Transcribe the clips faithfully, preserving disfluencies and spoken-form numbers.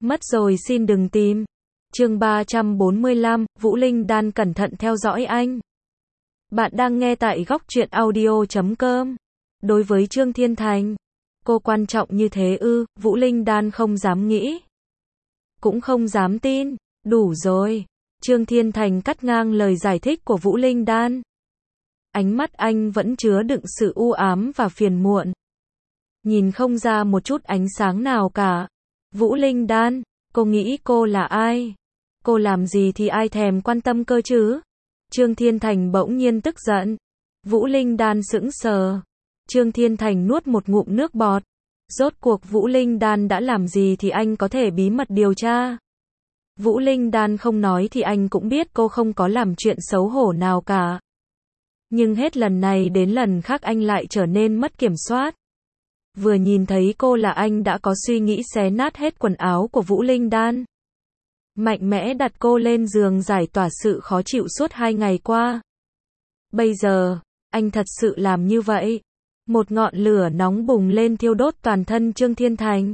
Mất rồi xin đừng tìm. Chương ba trăm bốn mươi lăm, Vũ Linh Đan cẩn thận theo dõi anh. Bạn đang nghe tại góc truyện audio chấm com. Đối với Trương Thiên Thành, cô quan trọng như thế ư? Vũ Linh Đan không dám nghĩ, cũng không dám tin. Đủ rồi. Trương Thiên Thành cắt ngang lời giải thích của Vũ Linh Đan. Ánh mắt anh vẫn chứa đựng sự u ám và phiền muộn. Nhìn không ra một chút ánh sáng nào cả. Vũ Linh Đan, cô nghĩ cô là ai? Cô làm gì thì ai thèm quan tâm cơ chứ? Trương Thiên Thành bỗng nhiên tức giận. Vũ Linh Đan sững sờ. Trương Thiên Thành nuốt một ngụm nước bọt. Rốt cuộc Vũ Linh Đan đã làm gì thì anh có thể bí mật điều tra? Vũ Linh Đan không nói thì anh cũng biết cô không có làm chuyện xấu hổ nào cả. Nhưng hết lần này đến lần khác anh lại trở nên mất kiểm soát. Vừa nhìn thấy cô là anh đã có suy nghĩ xé nát hết quần áo của Vũ Linh Đan. Mạnh mẽ đặt cô lên giường giải tỏa sự khó chịu suốt hai ngày qua. Bây giờ, anh thật sự làm như vậy. Một ngọn lửa nóng bùng lên thiêu đốt toàn thân Trương Thiên Thành.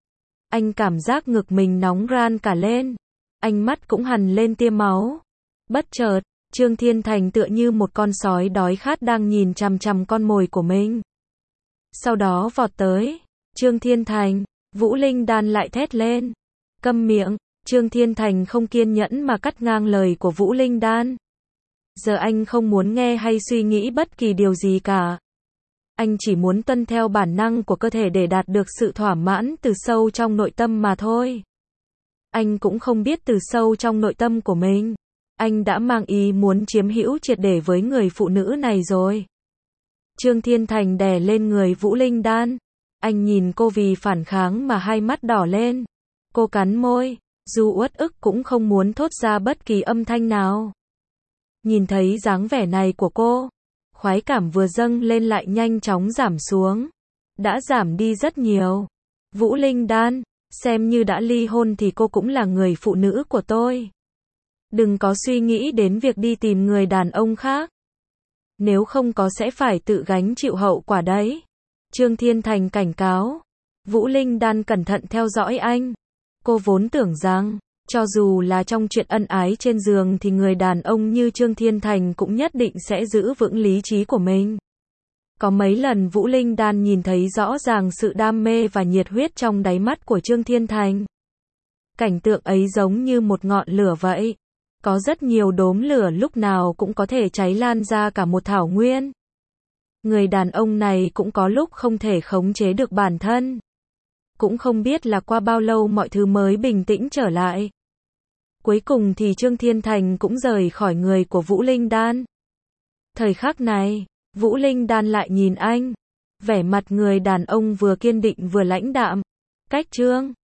Anh cảm giác ngực mình nóng ran cả lên. Anh mắt cũng hằn lên tia máu. Bất chợt, Trương Thiên Thành tựa như một con sói đói khát đang nhìn chằm chằm con mồi của mình. Sau đó vọt tới. Trương Thiên Thành, Vũ Linh Đan lại thét lên. Câm miệng. Trương Thiên Thành không kiên nhẫn mà cắt ngang lời của Vũ Linh Đan. Giờ anh không muốn nghe hay suy nghĩ bất kỳ điều gì cả. Anh chỉ muốn tuân theo bản năng của cơ thể để đạt được sự thỏa mãn từ sâu trong nội tâm mà thôi. Anh cũng không biết từ sâu trong nội tâm của mình, anh đã mang ý muốn chiếm hữu triệt để với người phụ nữ này rồi. Trương Thiên Thành đè lên người Vũ Linh Đan. Anh nhìn cô vì phản kháng mà hai mắt đỏ lên. Cô cắn môi, dù uất ức cũng không muốn thốt ra bất kỳ âm thanh nào. Nhìn thấy dáng vẻ này của cô, khoái cảm vừa dâng lên lại nhanh chóng giảm xuống. Đã giảm đi rất nhiều. Vũ Linh Đan, xem như đã ly hôn thì cô cũng là người phụ nữ của tôi. Đừng có suy nghĩ đến việc đi tìm người đàn ông khác. Nếu không có sẽ phải tự gánh chịu hậu quả đấy. Trương Thiên Thành cảnh cáo. Vũ Linh Đan cẩn thận theo dõi anh. Cô vốn tưởng rằng, cho dù là trong chuyện ân ái trên giường thì người đàn ông như Trương Thiên Thành cũng nhất định sẽ giữ vững lý trí của mình. Có mấy lần Vũ Linh Đan nhìn thấy rõ ràng sự đam mê và nhiệt huyết trong đáy mắt của Trương Thiên Thành. Cảnh tượng ấy giống như một ngọn lửa vậy. Có rất nhiều đốm lửa lúc nào cũng có thể cháy lan ra cả một thảo nguyên. Người đàn ông này cũng có lúc không thể khống chế được bản thân. Cũng không biết là qua bao lâu mọi thứ mới bình tĩnh trở lại. Cuối cùng thì Trương Thiên Thành cũng rời khỏi người của Vũ Linh Đan. Thời khắc này, Vũ Linh Đan lại nhìn anh. Vẻ mặt người đàn ông vừa kiên định vừa lãnh đạm. Cách Trương